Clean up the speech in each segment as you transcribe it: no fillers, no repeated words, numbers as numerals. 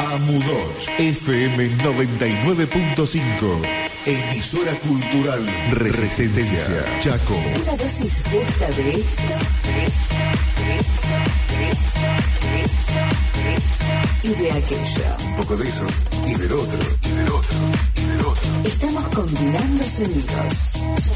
Amudoch FM 99.5. Emisora cultural Resistencia Chaco. Una dosis justa de esto y de aquello. Un poco de eso y del otro, y del otro, y del otro. Estamos combinando sonidos.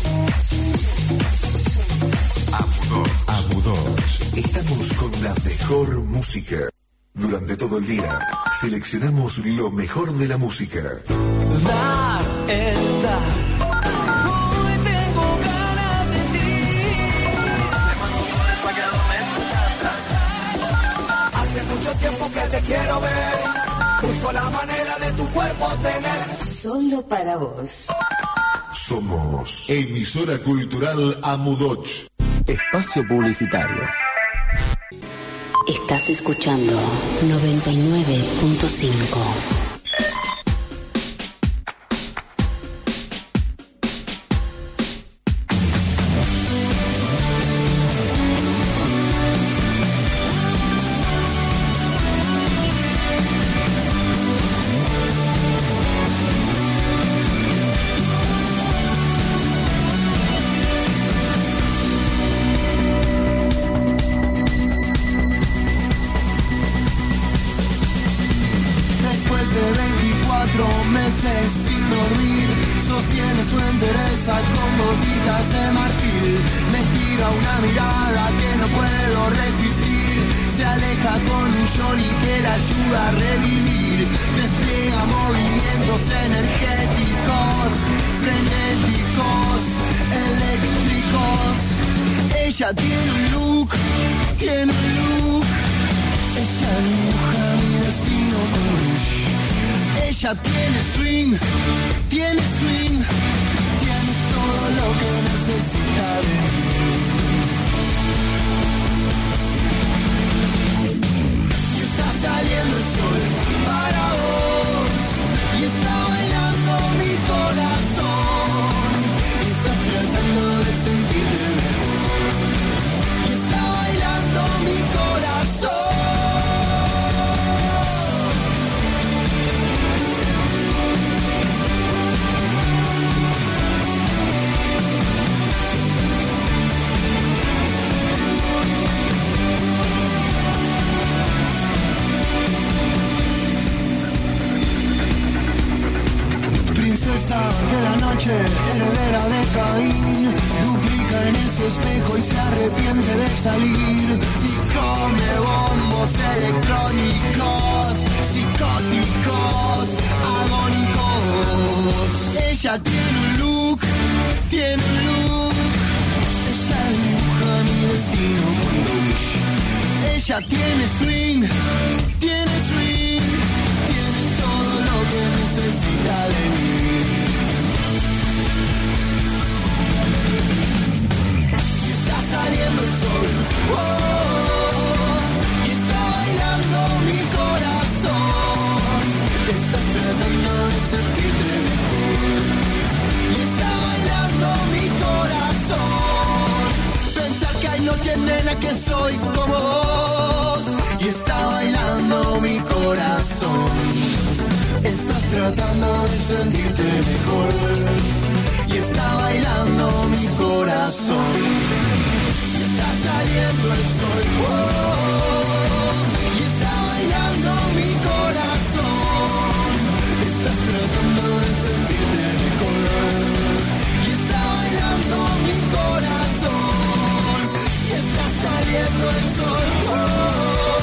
Amudoch. Estamos con la mejor música. Durante todo el día seleccionamos lo mejor de la música. Dar es dar. Hoy tengo ganas de ti. Te mando flores para que adornes tu casa. Hace mucho tiempo que te quiero ver. Busco la manera de tu cuerpo tener. Solo para vos. Somos Emisora Cultural Amudoch. Espacio publicitario. Estás escuchando 99.5.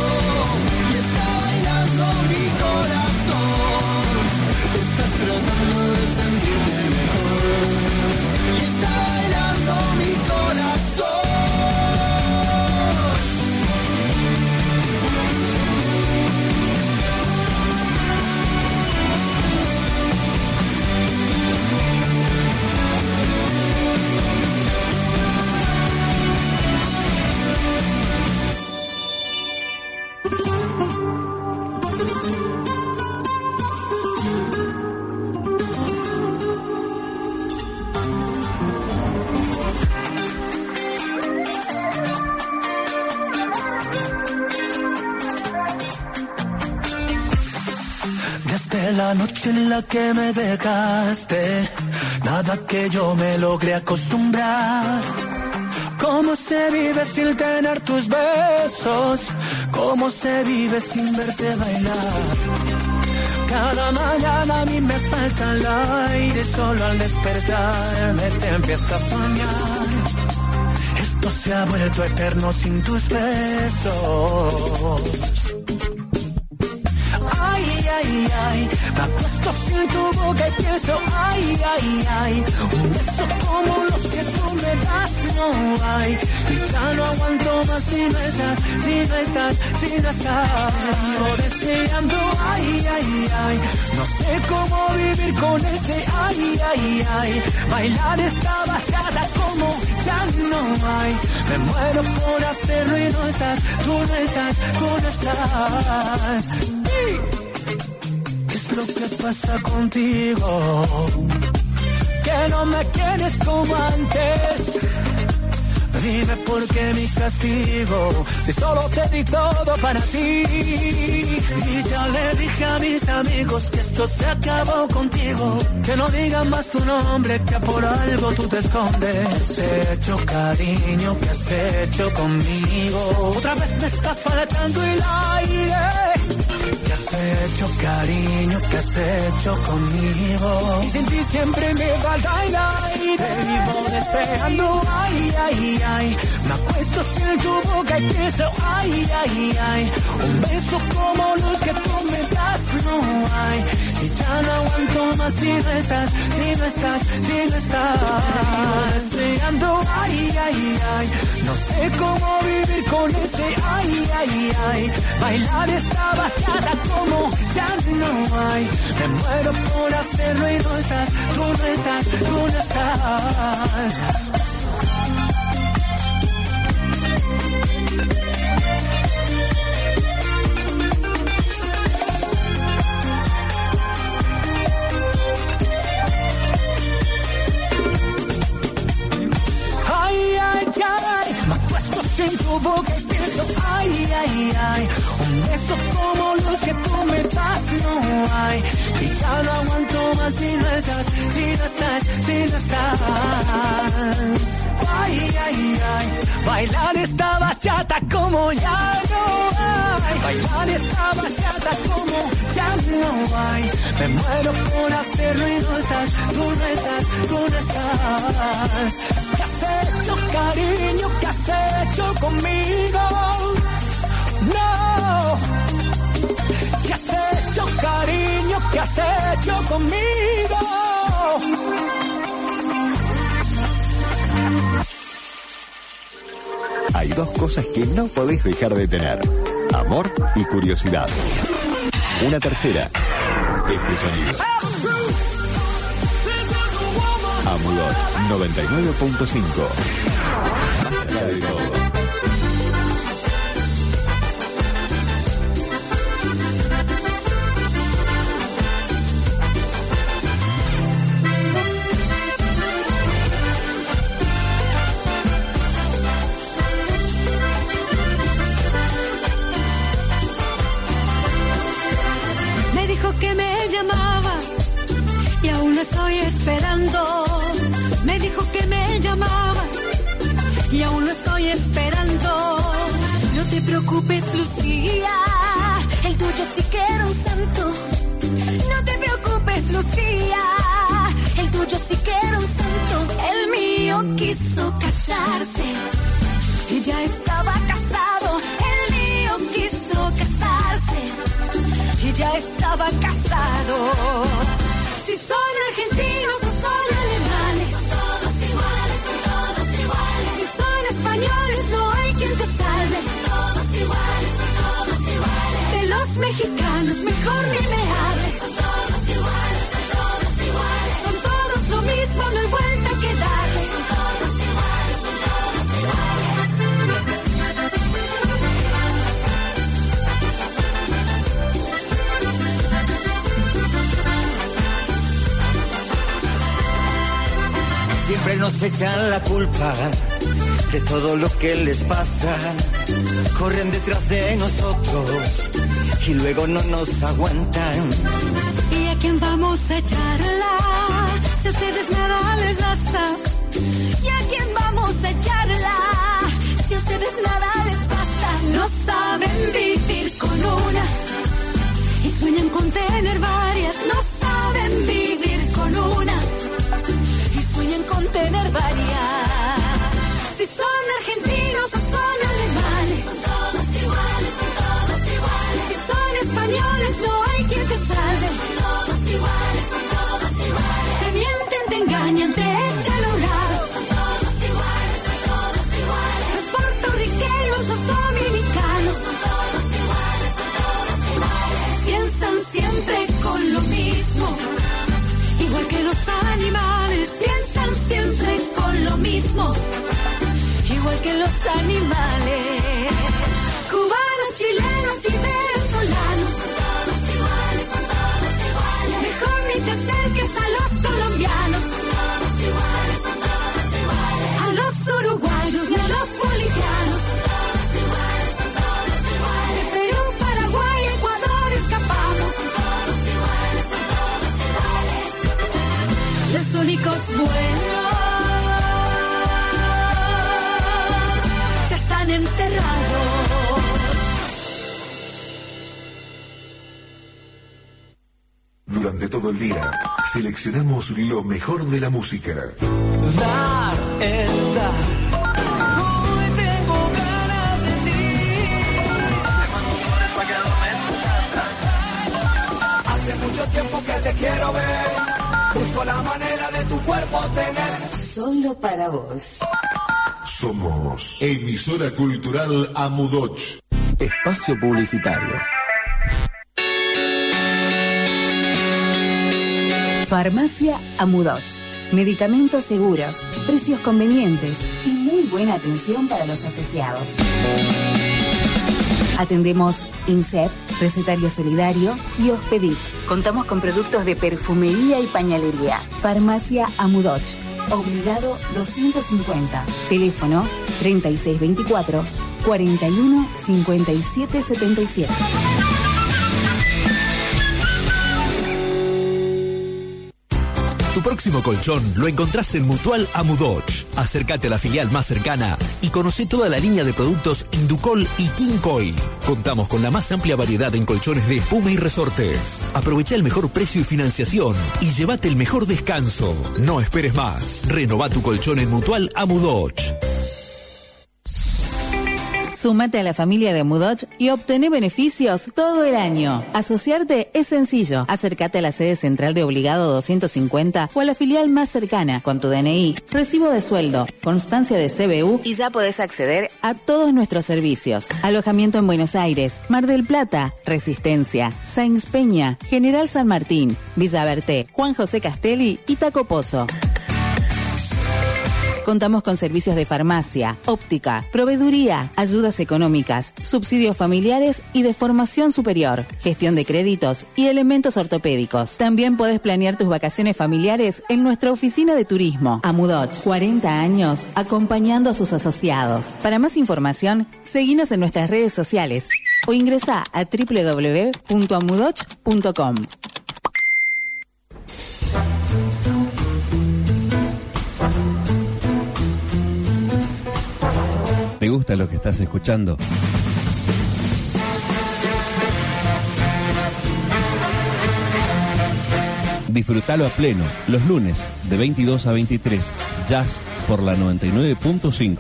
Estás tratando Desde la noche en la que me dejaste, nada que yo me logré acostumbrar. ¿Cómo se vive sin tener tus besos? ¿Cómo se vive sin verte bailar? Cada mañana a mí me falta el aire, solo al despertarme te empiezo a soñar. Esto se ha vuelto eterno sin tus besos. Ay, ay, ay, me acuesto sin tu boca y pienso, ay, ay, ay, un beso como los que tú me das no hay. Y ya no aguanto más si no estás, si no estás, si no estás. Yo deseando, ay, ay, ay, no sé cómo vivir con ese, ay, ay, ay. Bailar esta bachata como ya no hay. Me muero por hacerlo y no estás, tú no estás, tú no estás. ¿Qué es lo que pasa contigo? Que no me quieres como antes. Dime por qué mi castigo, si solo te di todo para ti. Y ya le dije a mis amigos que esto se acabó contigo. Que no digan más tu nombre, que por algo tú te escondes. ¿Qué has hecho, cariño? ¿Qué has hecho conmigo? Otra vez me está faltando el aire. ¿Qué has hecho, cariño? ¿Qué has hecho conmigo? Y sin ti siempre me falta el aire. Te vivo deseando, ay, ay, ay. Me acuesto sin tu boca y pienso, ay, ay, ay. Un beso como los que tú me das no hay. Y ya no aguanto más si no estás, si no estás, si no estás. Te vivo deseando, ay, ay, ay. No sé cómo vivir con este, ay, ay, ay. Bailar esta bachata como ya no hay. Me muero por hacerlo y no estás, tú no estás, tú no estás. Ay, ay, ay, me acuesto sin tu boca y pienso, ay, ay, ay. Un beso como los que tú me das no hay. Y ya no aguanto más si no estás, si no estás, si no estás. Ay, ay, ay, bailar esta bachata como ya no hay. Bailar esta bachata como ya no hay. Me muero por hacerlo y no estás, tú no estás, tú no estás. ¿Qué has hecho, cariño? ¿Qué has hecho conmigo? No. ¿Qué has hecho, cariño? ¿Qué has hecho conmigo? Hay dos cosas que no podés dejar de tener: amor y curiosidad. Una tercera, este sonido. Amulor 99.5. Más allá de todo. Que me llamaba y aún lo estoy esperando. Me dijo que me llamaba y aún lo estoy esperando. No te preocupes, Lucía, el tuyo sí que era un santo. No te preocupes, Lucía, el tuyo sí que era un santo. El mío quiso casarse y ya estaba casado. El mío quiso casarse y ya estaba casado. Si son argentinos o son alemanes, son todos iguales, son todos iguales. Si son españoles no hay quien te salve, son todos iguales, son todos iguales. De los mexicanos mejor ni me hables, son todos iguales, son todos iguales. Son todos lo mismo, no hay vuelta que darle, son todos iguales, son todos iguales. Siempre nos echan la culpa de todo lo que les pasa. Corren detrás de nosotros y luego no nos aguantan. ¿Y a quién vamos a echarla? Si a ustedes nada les basta. ¿Y a quién vamos a echarla? Si a ustedes nada les basta. No saben vivir con una y sueñan con tener varias. No saben vivir con una y sueñan con tener varias. Si son argentinos o son alemanes, son todos iguales, son todos iguales. Si son españoles no hay quien te salve, son todos iguales, son todos iguales. Te mienten, te engañan, te echan a un lado, son todos iguales, son todos iguales. Los puertorriqueños, los dominicanos, son todos iguales, son todos iguales. Piensan siempre con lo mismo, igual que los animales. Piensan siempre con lo mismo, igual que los animales. Cubanos, chilenos y venezolanos, son todos iguales, son todos iguales. Mejor ni te acerques a los colombianos, son todos iguales, son todos iguales. A los uruguayos y a los bolivianos, son todos iguales, son todos iguales. De Perú, Paraguay, Ecuador escapamos, son todos iguales, son todos iguales. Los únicos buenos están enterrados. Durante todo el día, seleccionamos lo mejor de la música. Dar es dar. Hoy tengo ganas de ti. Te mando flores para que adornes tu casa. Hace mucho tiempo que te quiero ver. Busco la manera de tu cuerpo tener. Solo para vos. Somos emisora cultural Amudoch. Espacio publicitario. Farmacia Amudoch. Medicamentos seguros, precios convenientes y muy buena atención para los asociados. Atendemos INSEP, Recetario Solidario y Hospedit. Contamos con productos de perfumería y pañalería. Farmacia Amudoch. Obligado 250. Teléfono 3624 41 57 77. Tu próximo colchón lo encontrás en Mutual Amudoch. Acércate a la filial más cercana y conoce toda la línea de productos Inducol y Kincoil. Contamos con la más amplia variedad en colchones de espuma y resortes. Aprovecha el mejor precio y financiación y llévate el mejor descanso. No esperes más. Renová tu colchón en Mutual Amudoch. Súmate a la familia de Amudoch y obtené beneficios todo el año. Asociarte es sencillo. Acércate a la sede central de Obligado 250 o a la filial más cercana con tu DNI, recibo de sueldo, constancia de CBU y ya podés acceder a todos nuestros servicios. Alojamiento en Buenos Aires, Mar del Plata, Resistencia, Sáenz Peña, General San Martín, Villa Berté, Juan José Castelli y Taco Pozo. Contamos con servicios de farmacia, óptica, proveeduría, ayudas económicas, subsidios familiares y de formación superior, gestión de créditos y elementos ortopédicos. También podés planear tus vacaciones familiares en nuestra oficina de turismo. Amudoch, 40 años acompañando a sus asociados. Para más información, seguinos en nuestras redes sociales o ingresá a www.amudoch.com. ¿Te gusta lo que estás escuchando? Disfrutalo a pleno, los lunes, de 22 a 23, Jazz por la 99.5.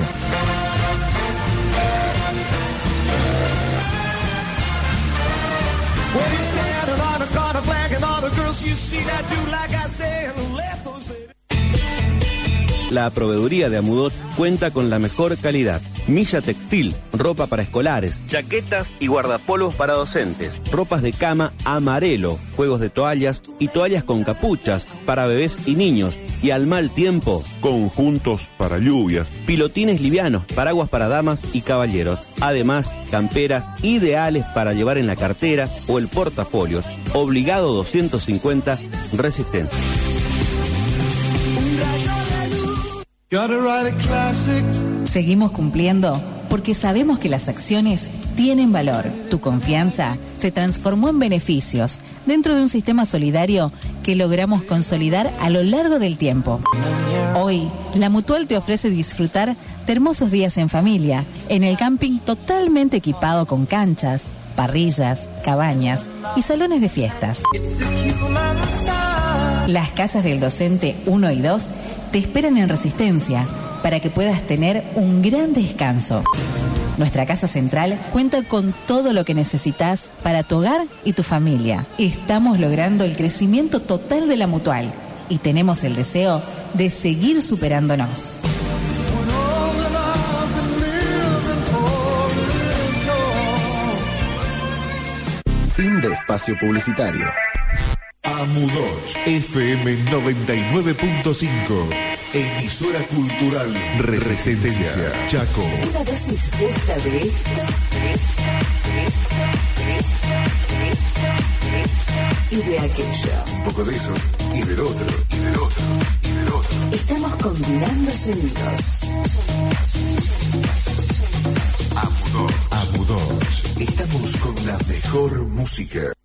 La proveeduría de Amudoch cuenta con la mejor calidad. Milla textil, ropa para escolares, chaquetas y guardapolvos para docentes, ropas de cama Amarelo, juegos de toallas y toallas con capuchas para bebés y niños. Y al mal tiempo, conjuntos para lluvias, pilotines livianos, paraguas para damas y caballeros. Además, camperas ideales para llevar en la cartera o el portafolios. Obligado 250, Resistencia. Gotta write a classic Seguimos cumpliendo porque sabemos que las acciones tienen valor. Tu confianza se transformó en beneficios dentro de un sistema solidario que logramos consolidar a lo largo del tiempo. Hoy, la Mutual te ofrece disfrutar de hermosos días en familia, en el camping totalmente equipado con canchas, parrillas, cabañas y salones de fiestas. Las casas del docente 1 y 2 te esperan en Resistencia para que puedas tener un gran descanso. Nuestra casa central cuenta con todo lo que necesitas para tu hogar y tu familia. Estamos logrando el crecimiento total de la Mutual y tenemos el deseo de seguir superándonos. Fin de espacio publicitario. Amudoch FM 99.5, emisora cultural Resistencia, Chaco. Una dosis justa de esto y de aquello. Un poco de eso, y del otro, y del otro, y del otro. Estamos combinando sonidos. Amudoch. Estamos con la mejor música.